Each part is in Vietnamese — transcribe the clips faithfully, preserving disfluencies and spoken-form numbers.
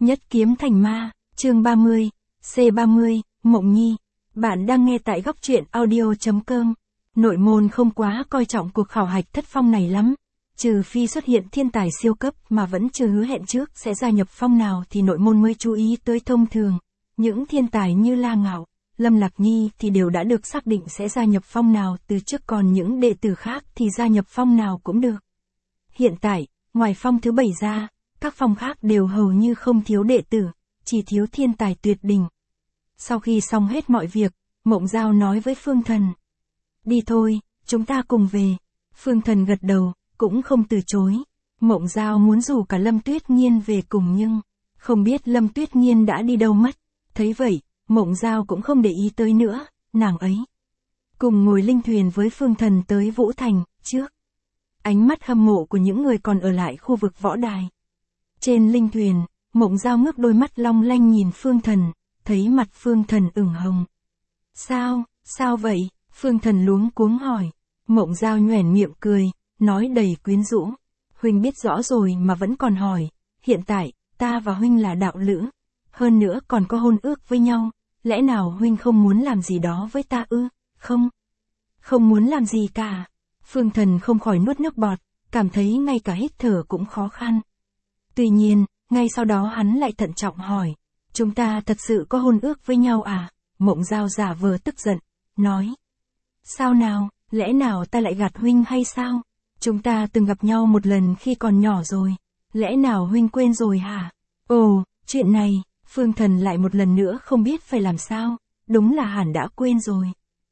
Nhất kiếm thành ma, chương ba mươi, C ba mươi, Mộng Nhi. Bạn đang nghe tại góc truyện audio.com. Nội môn không quá coi trọng cuộc khảo hạch thất phong này lắm. Trừ phi xuất hiện thiên tài siêu cấp mà vẫn chưa hứa hẹn trước sẽ gia nhập phong nào thì nội môn mới chú ý tới. Thông thường. Những thiên tài như La Ngạo, Lâm Lạc Nhi thì đều đã được xác định sẽ gia nhập phong nào từ trước, còn những đệ tử khác thì gia nhập phong nào cũng được. Hiện tại, ngoài phong thứ bảy ra, các phong khác đều hầu như không thiếu đệ tử, chỉ thiếu thiên tài tuyệt đỉnh. Sau khi xong hết mọi việc, Mộng Giao nói với Phương Thần. Đi thôi, chúng ta cùng về. Phương Thần gật đầu, cũng không từ chối. Mộng Giao muốn rủ cả Lâm Tuyết Nghiên về cùng nhưng, không biết Lâm Tuyết Nghiên đã đi đâu mất. Thấy vậy, Mộng Giao cũng không để ý tới nữa, nàng ấy cùng ngồi linh thuyền với Phương Thần tới Vũ Thành, trước. Ánh mắt hâm mộ của những người còn ở lại khu vực võ đài. Trên linh thuyền, Mộng Giao ngước đôi mắt long lanh nhìn Phương Thần, thấy mặt Phương Thần ửng hồng. Sao, sao vậy? Phương Thần luống cuống hỏi. Mộng Giao nhoẻn miệng cười, nói đầy quyến rũ. Huynh biết rõ rồi mà vẫn còn hỏi, hiện tại, ta và Huynh là đạo lữ. Hơn nữa còn có hôn ước với nhau, lẽ nào Huynh không muốn làm gì đó với ta ư? Không. Không muốn làm gì cả. Phương Thần không khỏi nuốt nước bọt, cảm thấy ngay cả hít thở cũng khó khăn. Tuy nhiên, ngay sau đó hắn lại thận trọng hỏi, chúng ta thật sự có hôn ước với nhau à? Mộng Giao giả vờ tức giận, nói. Sao nào, lẽ nào ta lại gạt Huynh hay sao? Chúng ta từng gặp nhau một lần khi còn nhỏ rồi, lẽ nào Huynh quên rồi hả? Ồ, chuyện này, Phương Thần lại một lần nữa không biết phải làm sao, đúng là hẳn đã quên rồi.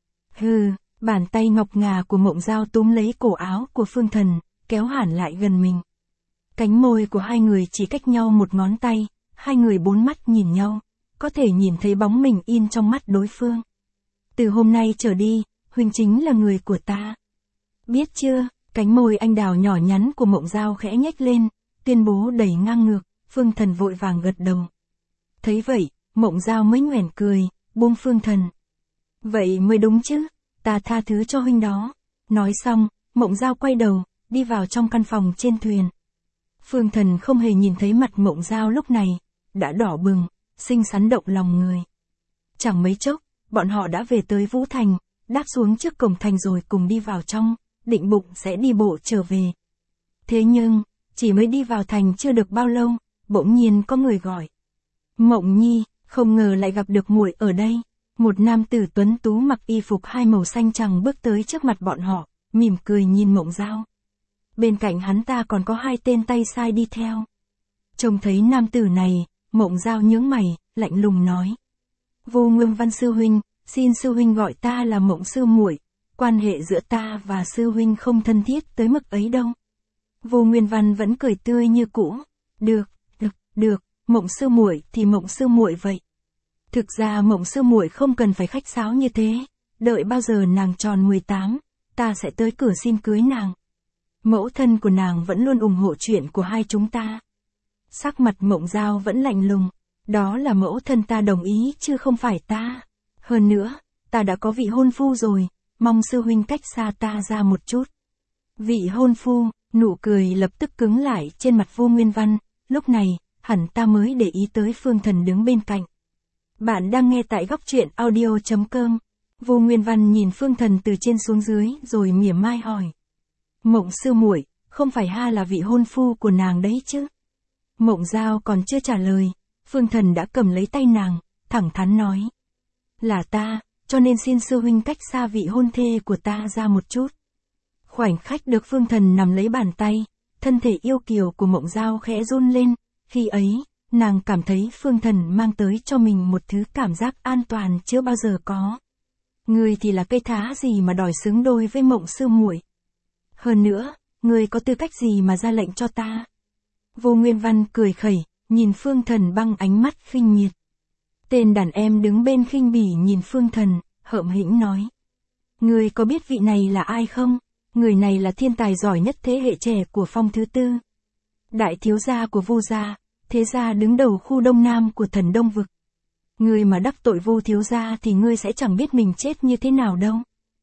Hừ, bàn tay ngọc ngà của Mộng Giao túm lấy cổ áo của Phương Thần, kéo hẳn lại gần mình. Cánh môi của hai người chỉ cách nhau một ngón tay, hai người bốn mắt nhìn nhau, có thể nhìn thấy bóng mình in trong mắt đối phương. Từ hôm nay trở đi, Huynh chính là người của ta. Biết chưa? Cánh môi anh đào nhỏ nhắn của Mộng Giao khẽ nhếch lên, tuyên bố đầy ngang ngược. Phương Thần vội vàng gật đầu. Thấy vậy, Mộng Giao mới nhoẻn cười, buông Phương Thần. Vậy mới đúng chứ, ta tha thứ cho Huynh đó. Nói xong, Mộng Giao quay đầu, đi vào trong căn phòng trên thuyền. Phương Thần không hề nhìn thấy mặt Mộng Giao lúc này, đã đỏ bừng, xinh xắn động lòng người. Chẳng mấy chốc, bọn họ đã về tới Vũ Thành, đáp xuống trước cổng thành rồi cùng đi vào trong, định bụng sẽ đi bộ trở về. Thế nhưng, chỉ mới đi vào thành chưa được bao lâu, bỗng nhiên có người gọi. Mộng Nhi, không ngờ lại gặp được muội ở đây. Một nam tử tuấn tú mặc y phục hai màu xanh trắng bước tới trước mặt bọn họ, mỉm cười nhìn Mộng Giao. Bên cạnh hắn ta còn có hai tên tay sai đi theo. Trông thấy nam tử này, Mộng Giao nhướng mày, lạnh lùng nói. Vô Nguyên Văn sư huynh, xin sư huynh gọi ta là Mộng sư muội, quan hệ giữa ta và sư huynh không thân thiết tới mức ấy đâu. Vô Nguyên Văn vẫn cười tươi như cũ. Được, được, được, Mộng sư muội thì Mộng sư muội vậy. Thực ra Mộng sư muội không cần phải khách sáo như thế, đợi bao giờ nàng tròn mười tám, ta sẽ tới cửa xin cưới nàng. Mẫu thân của nàng vẫn luôn ủng hộ chuyện của hai chúng ta. Sắc mặt Mộng Giao vẫn lạnh lùng, đó là mẫu thân ta đồng ý chứ không phải ta. Hơn nữa, ta đã có vị hôn phu rồi, mong sư huynh cách xa ta ra một chút. Vị hôn phu, nụ cười lập tức cứng lại trên mặt Vô Nguyên Văn, lúc này, hẳn ta mới để ý tới Phương Thần đứng bên cạnh. Bạn đang nghe tại góc truyện audio.com. Vô Nguyên Văn nhìn Phương Thần từ trên xuống dưới rồi mỉa mai hỏi. Mộng sư muội, không phải ha là vị hôn phu của nàng đấy chứ? Mộng Giao còn chưa trả lời, Phương Thần đã cầm lấy tay nàng, thẳng thắn nói. Là ta, cho nên xin sư huynh cách xa vị hôn thê của ta ra một chút. Khoảnh khắc được Phương Thần nắm lấy bàn tay, thân thể yêu kiều của Mộng Giao khẽ run lên, khi ấy, nàng cảm thấy Phương Thần mang tới cho mình một thứ cảm giác an toàn chưa bao giờ có. Ngươi thì là cây thá gì mà đòi xứng đôi với Mộng sư muội? Hơn nữa, ngươi có tư cách gì mà ra lệnh cho ta? Vô Nguyên Văn cười khẩy, nhìn Phương Thần bằng ánh mắt khinh miệt. Tên đàn em đứng bên khinh bỉ nhìn Phương Thần, hợm hĩnh nói. Ngươi có biết vị này là ai không? Người này là thiên tài giỏi nhất thế hệ trẻ của phong thứ tư. Đại thiếu gia của Vô gia, thế gia đứng đầu khu đông nam của Thần Đông Vực. Ngươi mà đắc tội Vô thiếu gia thì ngươi sẽ chẳng biết mình chết như thế nào đâu.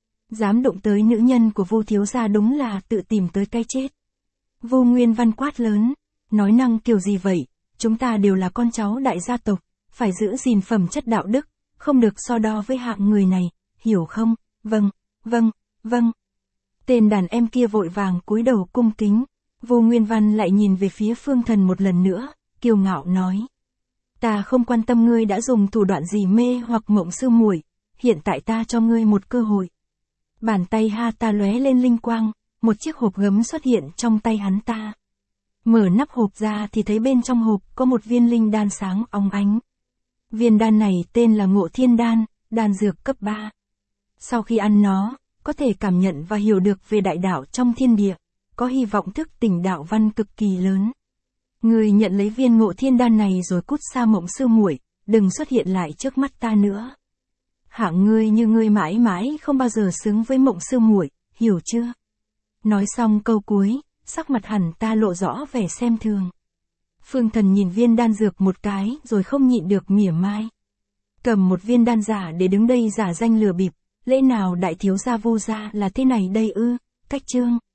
Dám đụng tới nữ nhân của Vô thiếu gia đúng là tự tìm tới cái chết. Vô Nguyên Văn quát lớn, nói năng kiểu gì vậy, chúng ta đều là con cháu đại gia tộc, phải giữ gìn phẩm chất đạo đức, không được so đo với hạng người này, hiểu không? Vâng, vâng, vâng. Tên đàn em kia vội vàng cúi đầu cung kính. Vô Nguyên Văn lại nhìn về phía Phương Thần một lần nữa, kiêu ngạo nói. Ta không quan tâm ngươi đã dùng thủ đoạn gì mê hoặc Mộng Sư Muội, hiện tại ta cho ngươi một cơ hội. Bàn tay ha ta lóe lên linh quang, một chiếc hộp gấm xuất hiện trong tay hắn ta. Mở nắp hộp ra thì thấy bên trong hộp có một viên linh đan sáng óng ánh. Viên đan này tên là Ngộ Thiên Đan, đan dược cấp ba. Sau khi ăn nó, có thể cảm nhận và hiểu được về đại đạo trong thiên địa, có hy vọng thức tỉnh đạo văn cực kỳ lớn. Ngươi nhận lấy viên Ngộ Thiên Đan này rồi cút xa Mộng Sư Muội, đừng xuất hiện lại trước mắt ta nữa. Hạng ngươi như ngươi mãi mãi không bao giờ xứng với Mộng Sư Muội, hiểu chưa? Nói xong câu cuối, sắc mặt hẳn ta lộ rõ vẻ xem thường. Phương Thần nhìn viên đan dược một cái rồi không nhịn được mỉa mai. Cầm một viên đan giả để đứng đây giả danh lừa bịp, lẽ nào đại thiếu gia Vô gia là thế này đây ư? Cách chương